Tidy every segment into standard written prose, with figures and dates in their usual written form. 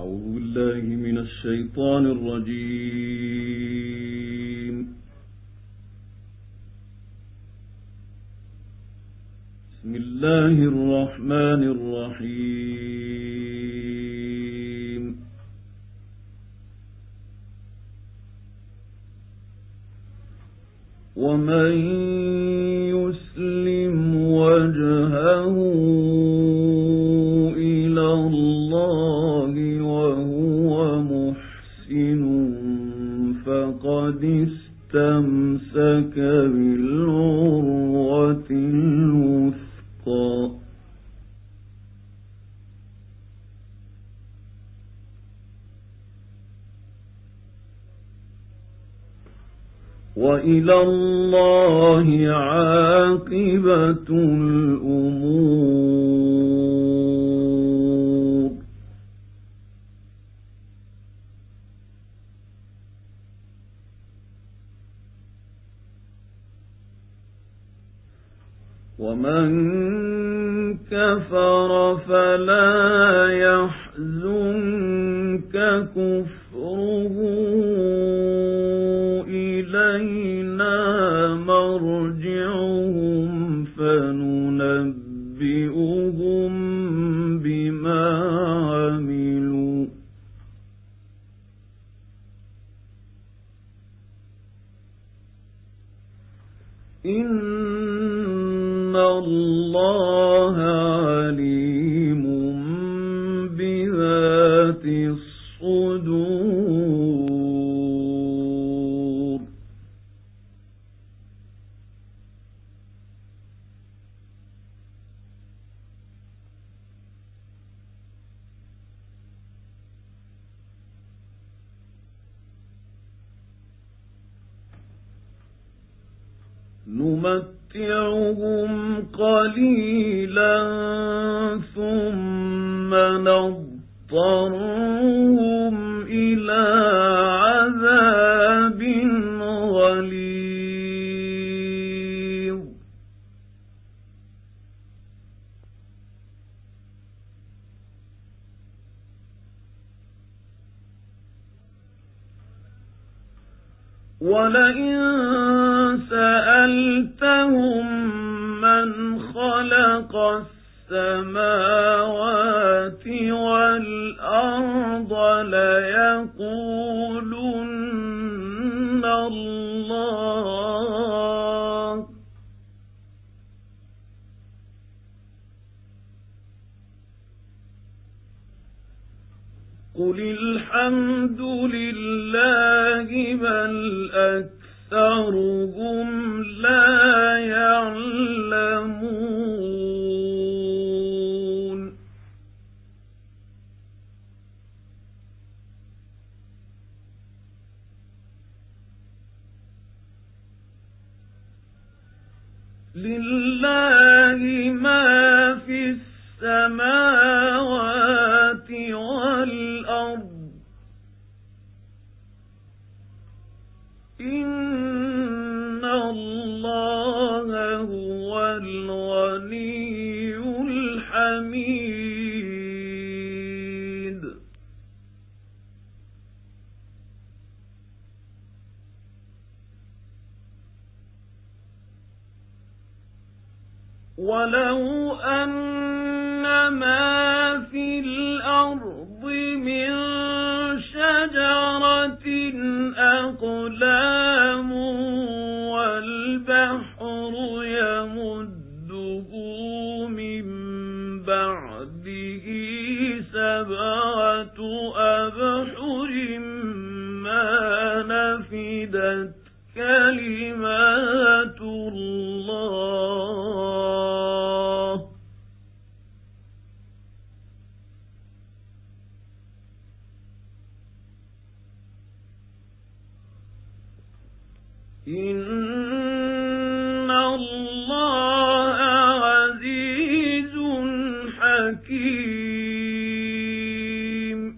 أعوذ بالله من الشيطان الرجيم. بسم الله الرحمن الرحيم. ومن يسلم وجهه إلى الله وهو محسن فقد استمسك بالعروة الوثقى. وإلى الله عاقبة الأمور. ومن كفر فلا يحزنك كفره، إلينا مرجعهم فننبئهم بما عملوا. إن الله عليم بذات الصدور. نمتعهم قليلا ثم نضطرهم إلى عذاب غليظ. ولئن سألتهم من خلق السماوات والأرض ليقولن الله. قل الحمد لله بل أكثرهم لا يعلمون. لله ما في السماوات والأرض. إن الله هو الغني الحميد. ولو أن ما في الأرض من شجرة أقلام والبحر يمده من بعده 7 أبحر ما نفدت كلمات الله. إن الله عزيز حكيم.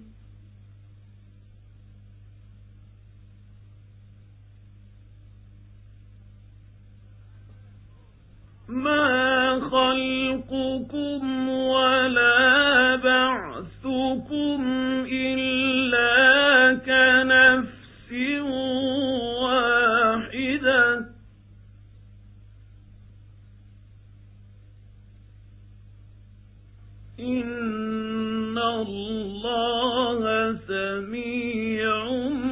ما خلقكم ولا بعثكم إلا إن الله سميع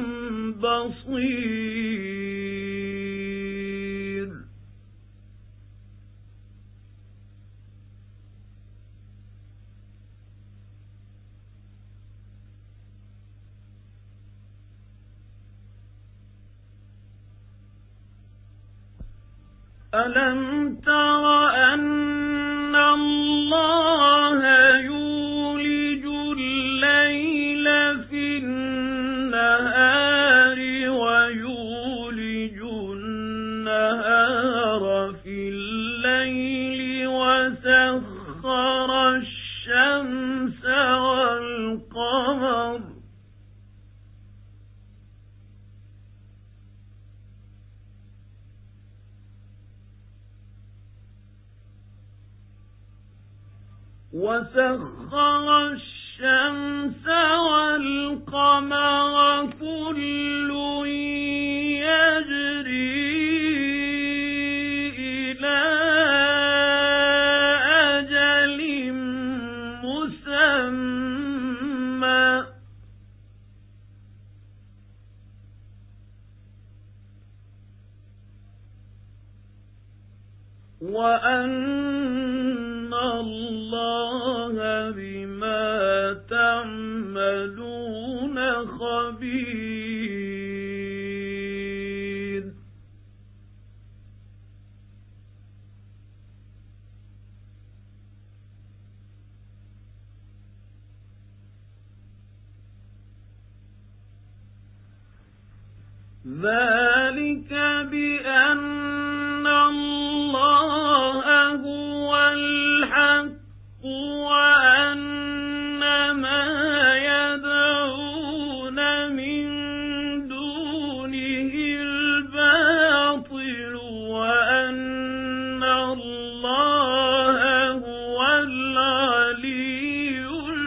بصير. ألم تر أن الله يولج الليل في النهار ويولج النهار في الليل وسخر الشمس والقمر كل يجري إلى أجل مسمى وأن الله بما تعملون خبير. ذلك بأن الله هو الحق وأن ما يدعون من دونه الباطل وأن الله هو العلي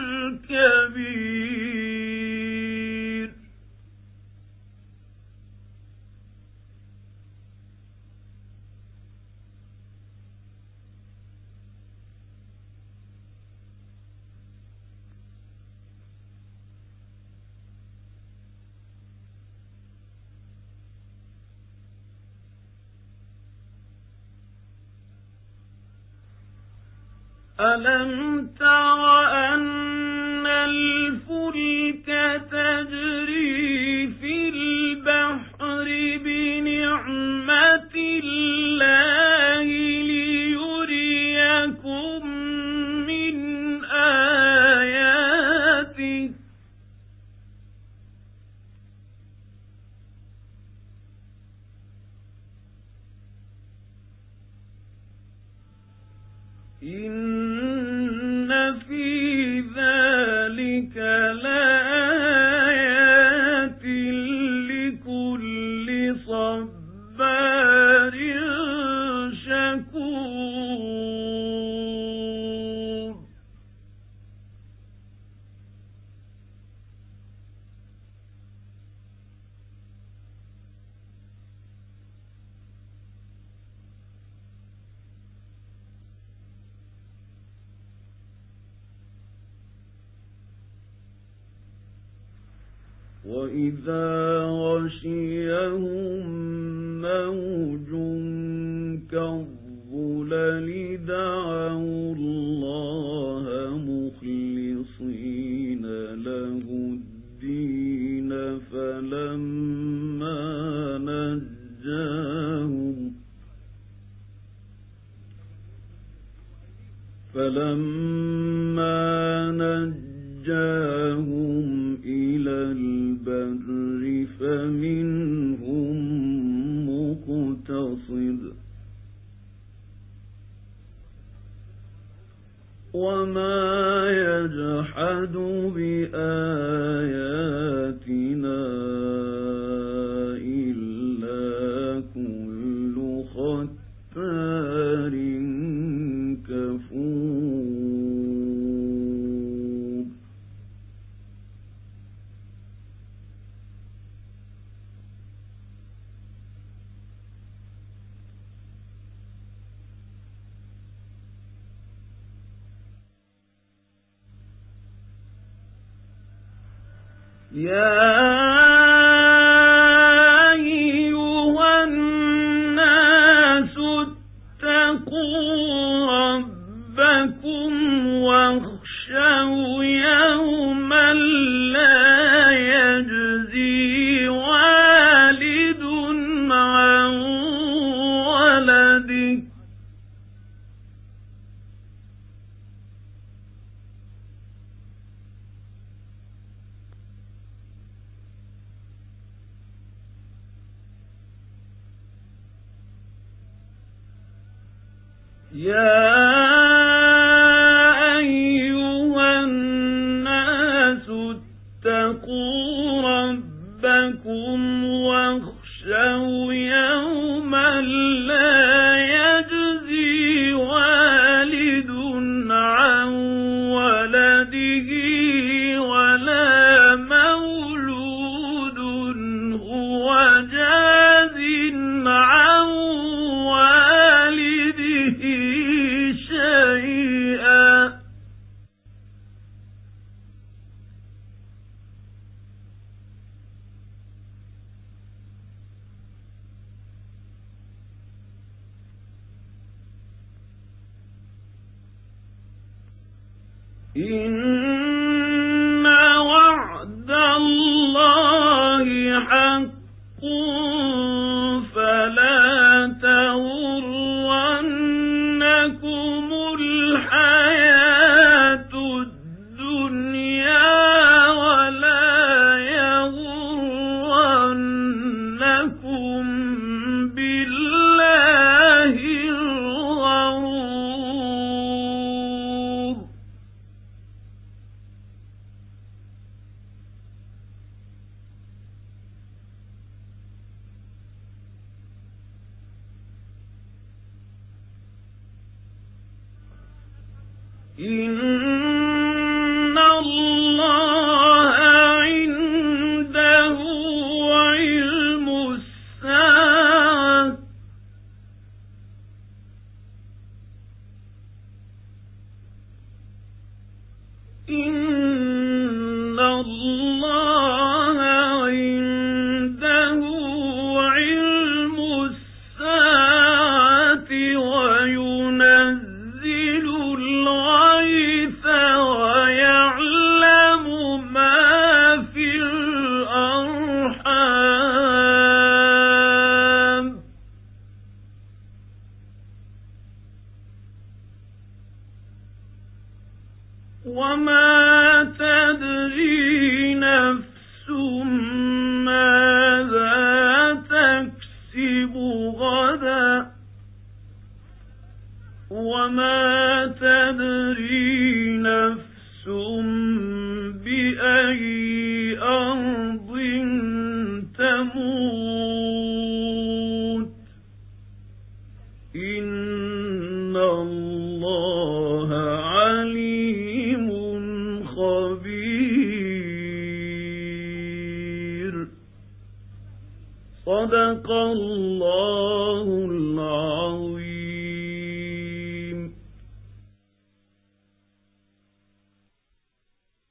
الكبير. ألم تر أن الفلك تجري في البحر بنعمة الله ليريكم من آياته إن في ذلك لآيات لكل صبار شكور. وإذا غشيهم موج كالظلل دعوا الله مخلصين له الدين فلما نجاهم إلى البر فمنهم مقتصد يا أيها الناس اتقوا ربكم واخشوا يوما لا يجزي والد عن ولده يا أيها الناس اتقوا ربكم واخشوا يوما لا يجزي والد عن ولده ولا مولود هو جاز عن والده شيئا إن وعد الله حق فلا تغرنكم الحياة الدنيا ولا يغرنكم بالله الغرور إن الله عنده علم الساعة إن الله عنده علم الساعة وينزل الغيث ويعلم ما في الأرحام وما تدري نفس ماذا تكسب غدا وما تدري نفس بأي أرض تموت إن الله عليم خبير صدق الله